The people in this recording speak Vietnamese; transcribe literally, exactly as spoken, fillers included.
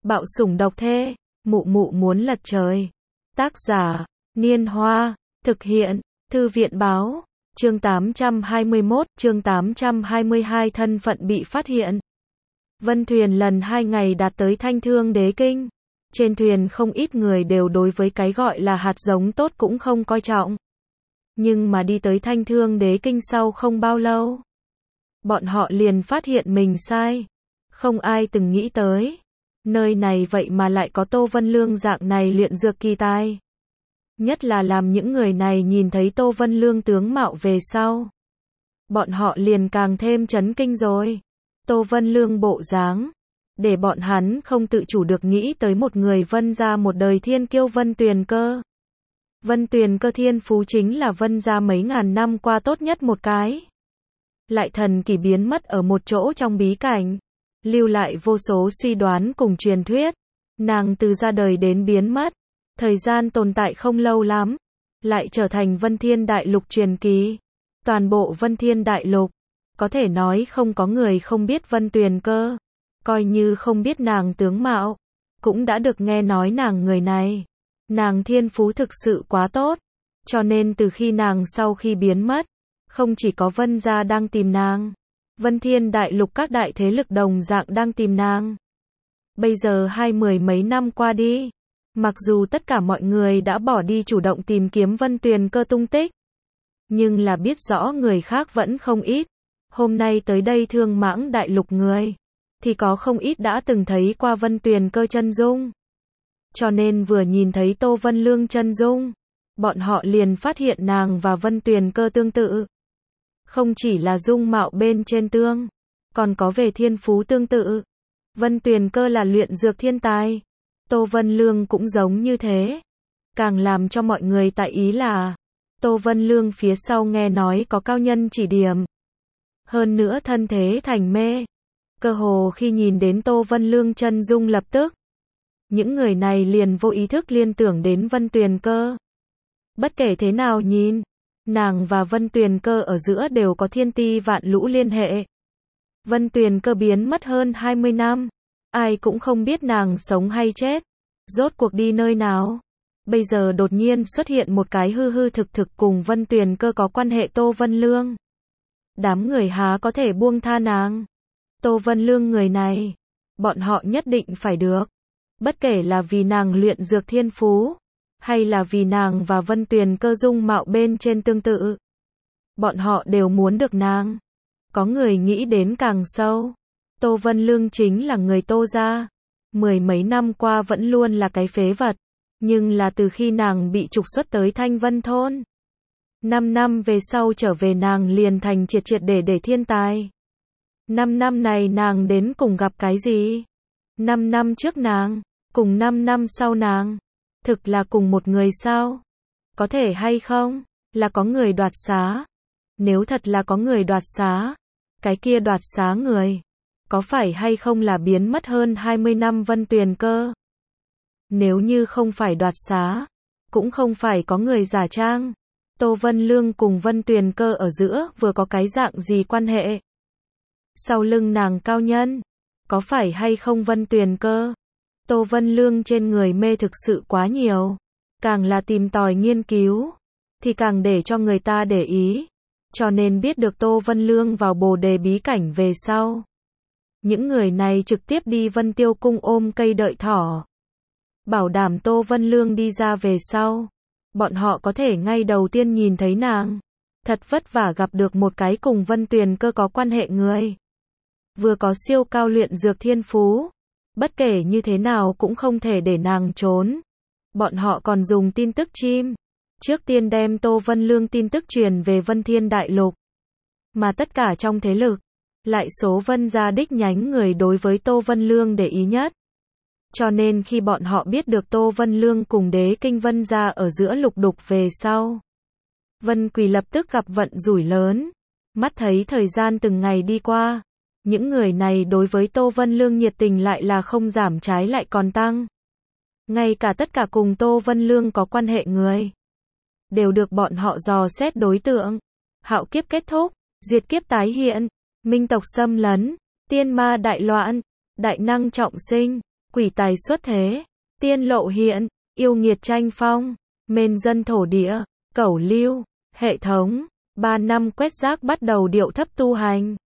Bạo sủng độc thê, mụ mụ muốn lật trời. Tác giả, Niên Hoa, thực hiện, Thư viện báo, chương tám trăm hai mươi mốt, chương tám trăm hai mươi hai thân phận bị phát hiện. Vân thuyền lần hai ngày đạt tới Thanh Thương Đế Kinh. Trên thuyền không ít người đều đối với cái gọi là hạt giống tốt cũng không coi trọng. Nhưng mà đi tới Thanh Thương Đế Kinh sau không bao lâu, bọn họ liền phát hiện mình sai. Không ai từng nghĩ tới, nơi này vậy mà lại có Tô Vân Lương dạng này luyện dược kỳ tài. Nhất là làm những người này nhìn thấy Tô Vân Lương tướng mạo về sau, bọn họ liền càng thêm chấn kinh rồi. Tô Vân Lương bộ dáng, để bọn hắn không tự chủ được nghĩ tới một người Vân gia một đời thiên kiêu Vân Tuyền Cơ. Vân Tuyền Cơ thiên phú chính là Vân gia mấy ngàn năm qua tốt nhất một cái. Lại thần kỳ biến mất ở một chỗ trong bí cảnh, lưu lại vô số suy đoán cùng truyền thuyết. Nàng từ ra đời đến biến mất, thời gian tồn tại không lâu lắm, lại trở thành Vân Thiên Đại Lục truyền kỳ. Toàn bộ Vân Thiên Đại Lục, có thể nói không có người không biết Vân Tuyền Cơ. Coi như không biết nàng tướng mạo, cũng đã được nghe nói nàng người này. Nàng thiên phú thực sự quá tốt, cho nên từ khi nàng sau khi biến mất, không chỉ có Vân gia đang tìm nàng, Vân Thiên Đại Lục các đại thế lực đồng dạng đang tìm nàng. Bây giờ hai mười mấy năm qua đi, mặc dù tất cả mọi người đã bỏ đi chủ động tìm kiếm Vân Tuyền Cơ tung tích, nhưng là biết rõ người khác vẫn không ít. Hôm nay tới đây Thương Mãng Đại Lục người, thì có không ít đã từng thấy qua Vân Tuyền Cơ chân dung. Cho nên vừa nhìn thấy Tô Vân Lương chân dung, bọn họ liền phát hiện nàng và Vân Tuyền Cơ tương tự. Không chỉ là dung mạo bên trên tương, còn có về thiên phú tương tự. Vân Tuyền Cơ là luyện dược thiên tài, Tô Vân Lương cũng giống như thế. Càng làm cho mọi người tại ý là, Tô Vân Lương phía sau nghe nói có cao nhân chỉ điểm. Hơn nữa thân thế thành mê. Cơ hồ khi nhìn đến Tô Vân Lương chân dung lập tức, những người này liền vô ý thức liên tưởng đến Vân Tuyền Cơ. Bất kể thế nào nhìn, nàng và Vân Tuyền Cơ ở giữa đều có thiên ti vạn lũ liên hệ. Vân Tuyền Cơ biến mất hơn hai mươi năm, ai cũng không biết nàng sống hay chết, rốt cuộc đi nơi nào. Bây giờ đột nhiên xuất hiện một cái hư hư thực thực cùng Vân Tuyền Cơ có quan hệ Tô Vân Lương. Đám người há có thể buông tha nàng. Tô Vân Lương người này, bọn họ nhất định phải được. Bất kể là vì nàng luyện dược thiên phú, hay là vì nàng và Vân Tuyền Cơ dung mạo bên trên tương tự, bọn họ đều muốn được nàng. Có người nghĩ đến càng sâu, Tô Vân Lương chính là người Tô gia, mười mấy năm qua vẫn luôn là cái phế vật, nhưng là từ khi nàng bị trục xuất tới Thanh Vân thôn, năm năm về sau trở về nàng liền thành triệt triệt để để thiên tài. Năm năm này nàng đến cùng gặp cái gì? Năm năm trước nàng, cùng năm năm sau nàng, thực là cùng một người sao? Có thể hay không, là có người đoạt xá? Nếu thật là có người đoạt xá, cái kia đoạt xá người, có phải hay không là biến mất hơn hai mươi năm Vân Tuyền Cơ? Nếu như không phải đoạt xá, cũng không phải có người giả trang, Tô Vân Lương cùng Vân Tuyền Cơ ở giữa vừa có cái dạng gì quan hệ? Sau lưng nàng cao nhân, có phải hay không Vân Tuyền Cơ? Tô Vân Lương trên người mê thực sự quá nhiều, càng là tìm tòi nghiên cứu, thì càng để cho người ta để ý. Cho nên biết được Tô Vân Lương vào Bồ Đề bí cảnh về sau, những người này trực tiếp đi Vân Tiêu cung ôm cây đợi thỏ, bảo đảm Tô Vân Lương đi ra về sau, bọn họ có thể ngay đầu tiên nhìn thấy nàng. Thật vất vả gặp được một cái cùng Vân Tuyền Cơ có quan hệ người, vừa có siêu cao luyện dược thiên phú, bất kể như thế nào cũng không thể để nàng trốn. Bọn họ còn dùng tin tức chim, trước tiên đem Tô Vân Lương tin tức truyền về Vân Thiên Đại Lục. Mà tất cả trong thế lực, lại số Vân gia đích nhánh người đối với Tô Vân Lương để ý nhất. Cho nên khi bọn họ biết được Tô Vân Lương cùng Đế Kinh Vân gia ở giữa lục đục về sau, Vân Quỳ lập tức gặp vận rủi lớn. Mắt thấy thời gian từng ngày đi qua, những người này đối với Tô Vân Lương nhiệt tình lại là không giảm trái lại còn tăng. Ngay cả tất cả cùng Tô Vân Lương có quan hệ người, đều được bọn họ dò xét đối tượng. Hạo kiếp kết thúc, diệt kiếp tái hiện, minh tộc xâm lấn, tiên ma đại loạn, đại năng trọng sinh, quỷ tài xuất thế, tiên lộ hiện, yêu nghiệt tranh phong, mên dân thổ địa, cẩu lưu, hệ thống, ba năm quét rác bắt đầu điệu thấp tu hành.